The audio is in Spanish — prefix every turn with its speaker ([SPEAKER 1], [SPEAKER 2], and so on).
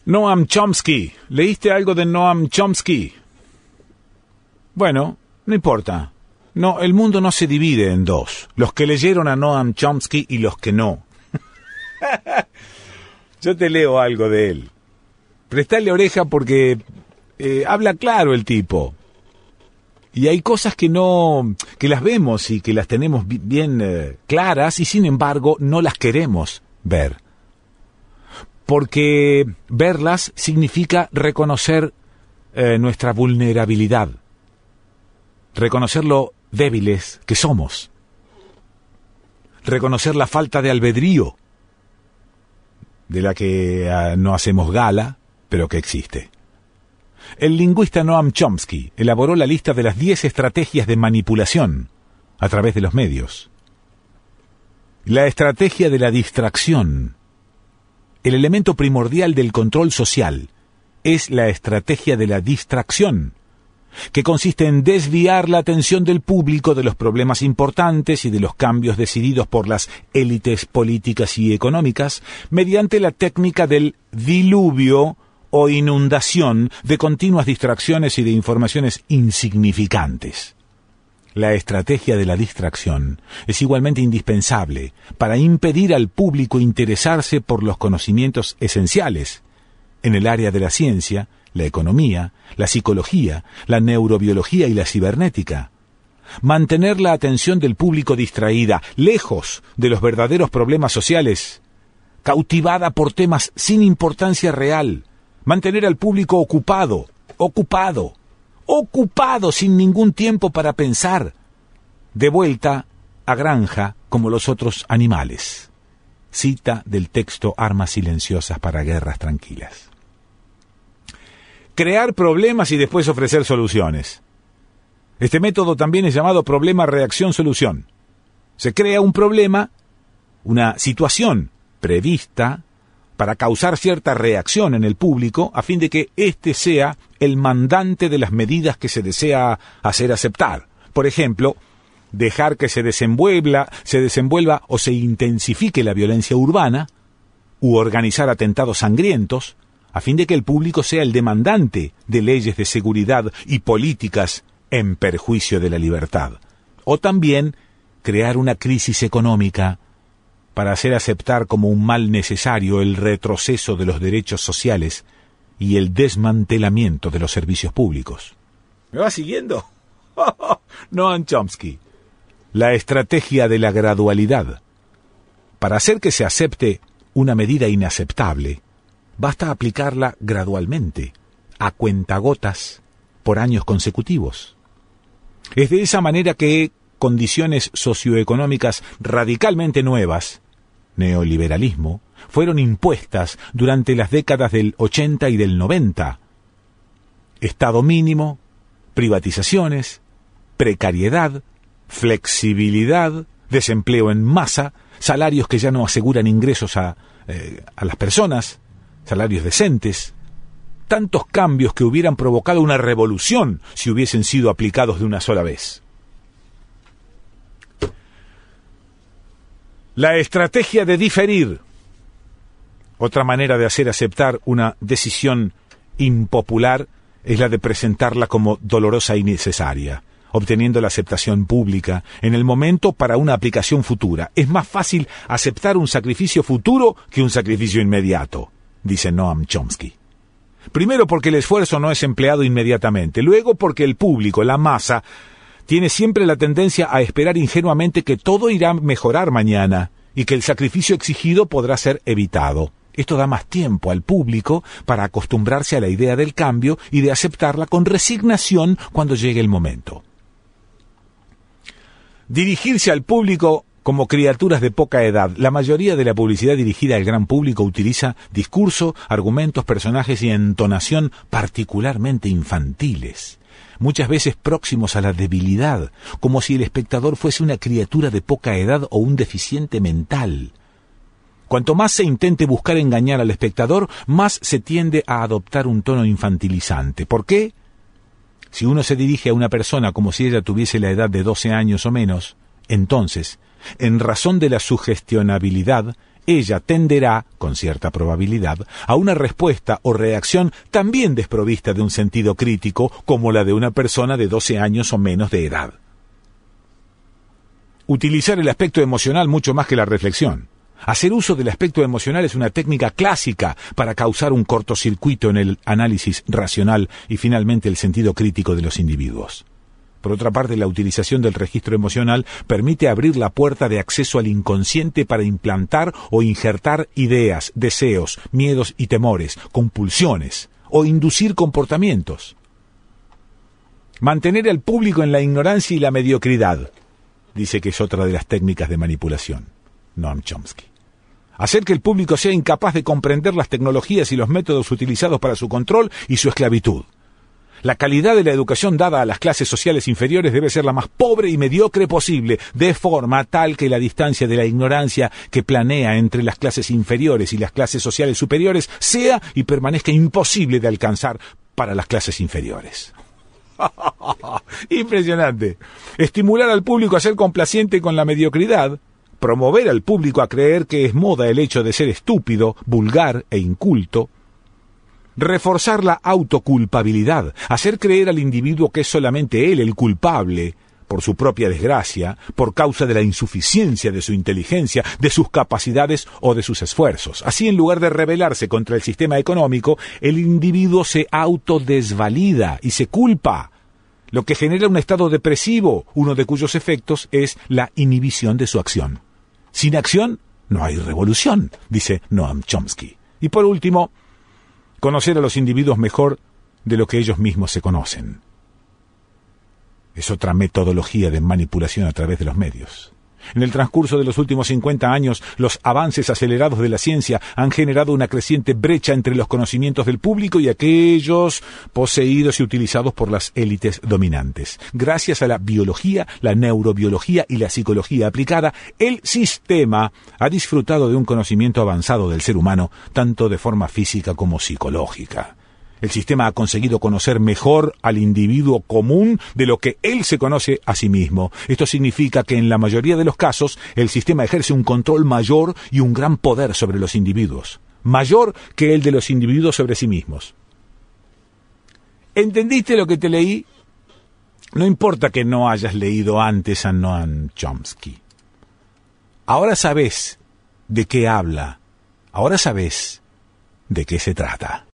[SPEAKER 1] Noam Chomsky. ¿Leíste algo de Noam Chomsky? Bueno, no importa. No, el mundo no se divide en dos. Los que leyeron a Noam Chomsky y los que no. Yo te leo algo de él. Prestale oreja porque habla claro el tipo. Y hay cosas que las vemos y que las tenemos bien claras y sin embargo no las queremos ver. Porque verlas significa reconocer nuestra vulnerabilidad, reconocer lo débiles que somos, reconocer la falta de albedrío, de la que no hacemos gala, pero que existe. El lingüista Noam Chomsky elaboró la lista de las 10 estrategias de manipulación a través de los medios. La estrategia de la distracción. El elemento primordial del control social es la estrategia de la distracción, que consiste en desviar la atención del público de los problemas importantes y de los cambios decididos por las élites políticas y económicas mediante la técnica del diluvio o inundación de continuas distracciones y de informaciones insignificantes. La estrategia de la distracción es igualmente indispensable para impedir al público interesarse por los conocimientos esenciales en el área de la ciencia, la economía, la psicología, la neurobiología y la cibernética. Mantener la atención del público distraída, lejos de los verdaderos problemas sociales, cautivada por temas sin importancia real. Mantener al público ocupado sin ningún tiempo para pensar, de vuelta a granja como los otros animales. Cita del texto Armas silenciosas para guerras tranquilas. Crear problemas y después ofrecer soluciones. Este método también es llamado problema-reacción-solución. Se crea un problema, una situación prevista, para causar cierta reacción en el público a fin de que éste sea el mandante de las medidas que se desea hacer aceptar. Por ejemplo, dejar que se desenvuelva o se intensifique la violencia urbana, u organizar atentados sangrientos, a fin de que el público sea el demandante de leyes de seguridad y políticas en perjuicio de la libertad. O también crear una crisis económica para hacer aceptar como un mal necesario el retroceso de los derechos sociales y el desmantelamiento de los servicios públicos. ¿Me va siguiendo? Noam Chomsky. La estrategia de la gradualidad. Para hacer que se acepte una medida inaceptable, basta aplicarla gradualmente, a cuentagotas, por años consecutivos. Es de esa manera que condiciones socioeconómicas radicalmente nuevas, neoliberalismo, fueron impuestas durante las décadas del 80 y del 90. Estado mínimo, privatizaciones, precariedad, flexibilidad, desempleo en masa, salarios que ya no aseguran ingresos a las personas, salarios decentes, tantos cambios que hubieran provocado una revolución si hubiesen sido aplicados de una sola vez. La estrategia de diferir. Otra manera de hacer aceptar una decisión impopular es la de presentarla como dolorosa y necesaria, obteniendo la aceptación pública en el momento para una aplicación futura. Es más fácil aceptar un sacrificio futuro que un sacrificio inmediato, dice Noam Chomsky. Primero porque el esfuerzo no es empleado inmediatamente, luego porque el público, la masa, tiene siempre la tendencia a esperar ingenuamente que todo irá a mejorar mañana y que el sacrificio exigido podrá ser evitado. Esto da más tiempo al público para acostumbrarse a la idea del cambio y de aceptarla con resignación cuando llegue el momento. Dirigirse al público como criaturas de poca edad. La mayoría de la publicidad dirigida al gran público utiliza discurso, argumentos, personajes y entonación particularmente infantiles, muchas veces próximos a la debilidad, como si el espectador fuese una criatura de poca edad o un deficiente mental. Cuanto más se intente buscar engañar al espectador, más se tiende a adoptar un tono infantilizante. ¿Por qué? Si uno se dirige a una persona como si ella tuviese la edad de 12 años o menos, entonces, en razón de la sugestionabilidad, ella tenderá, con cierta probabilidad, a una respuesta o reacción también desprovista de un sentido crítico como la de una persona de 12 años o menos de edad. Utilizar el aspecto emocional mucho más que la reflexión. Hacer uso del aspecto emocional es una técnica clásica para causar un cortocircuito en el análisis racional y finalmente el sentido crítico de los individuos. Por otra parte, la utilización del registro emocional permite abrir la puerta de acceso al inconsciente para implantar o injertar ideas, deseos, miedos y temores, compulsiones o inducir comportamientos. Mantener al público en la ignorancia y la mediocridad, dice que es otra de las técnicas de manipulación, Noam Chomsky. Hacer que el público sea incapaz de comprender las tecnologías y los métodos utilizados para su control y su esclavitud. La calidad de la educación dada a las clases sociales inferiores debe ser la más pobre y mediocre posible, de forma tal que la distancia de la ignorancia que planea entre las clases inferiores y las clases sociales superiores sea y permanezca imposible de alcanzar para las clases inferiores. Impresionante. Estimular al público a ser complaciente con la mediocridad, promover al público a creer que es moda el hecho de ser estúpido, vulgar e inculto, reforzar la autoculpabilidad, hacer creer al individuo que es solamente él el culpable por su propia desgracia, por causa de la insuficiencia de su inteligencia, de sus capacidades o de sus esfuerzos. Así, en lugar de rebelarse contra el sistema económico, el individuo se autodesvalida y se culpa, lo que genera un estado depresivo, uno de cuyos efectos es la inhibición de su acción. Sin acción no hay revolución, dice Noam Chomsky. Y por último, conocer a los individuos mejor de lo que ellos mismos se conocen. Es otra metodología de manipulación a través de los medios. En el transcurso de los últimos 50 años, los avances acelerados de la ciencia han generado una creciente brecha entre los conocimientos del público y aquellos poseídos y utilizados por las élites dominantes. Gracias a la biología, la neurobiología y la psicología aplicada, el sistema ha disfrutado de un conocimiento avanzado del ser humano, tanto de forma física como psicológica. El sistema ha conseguido conocer mejor al individuo común de lo que él se conoce a sí mismo. Esto significa que en la mayoría de los casos el sistema ejerce un control mayor y un gran poder sobre los individuos, mayor que el de los individuos sobre sí mismos. ¿Entendiste lo que te leí? No importa que no hayas leído antes a Noam Chomsky. Ahora sabes de qué habla, ahora sabes de qué se trata.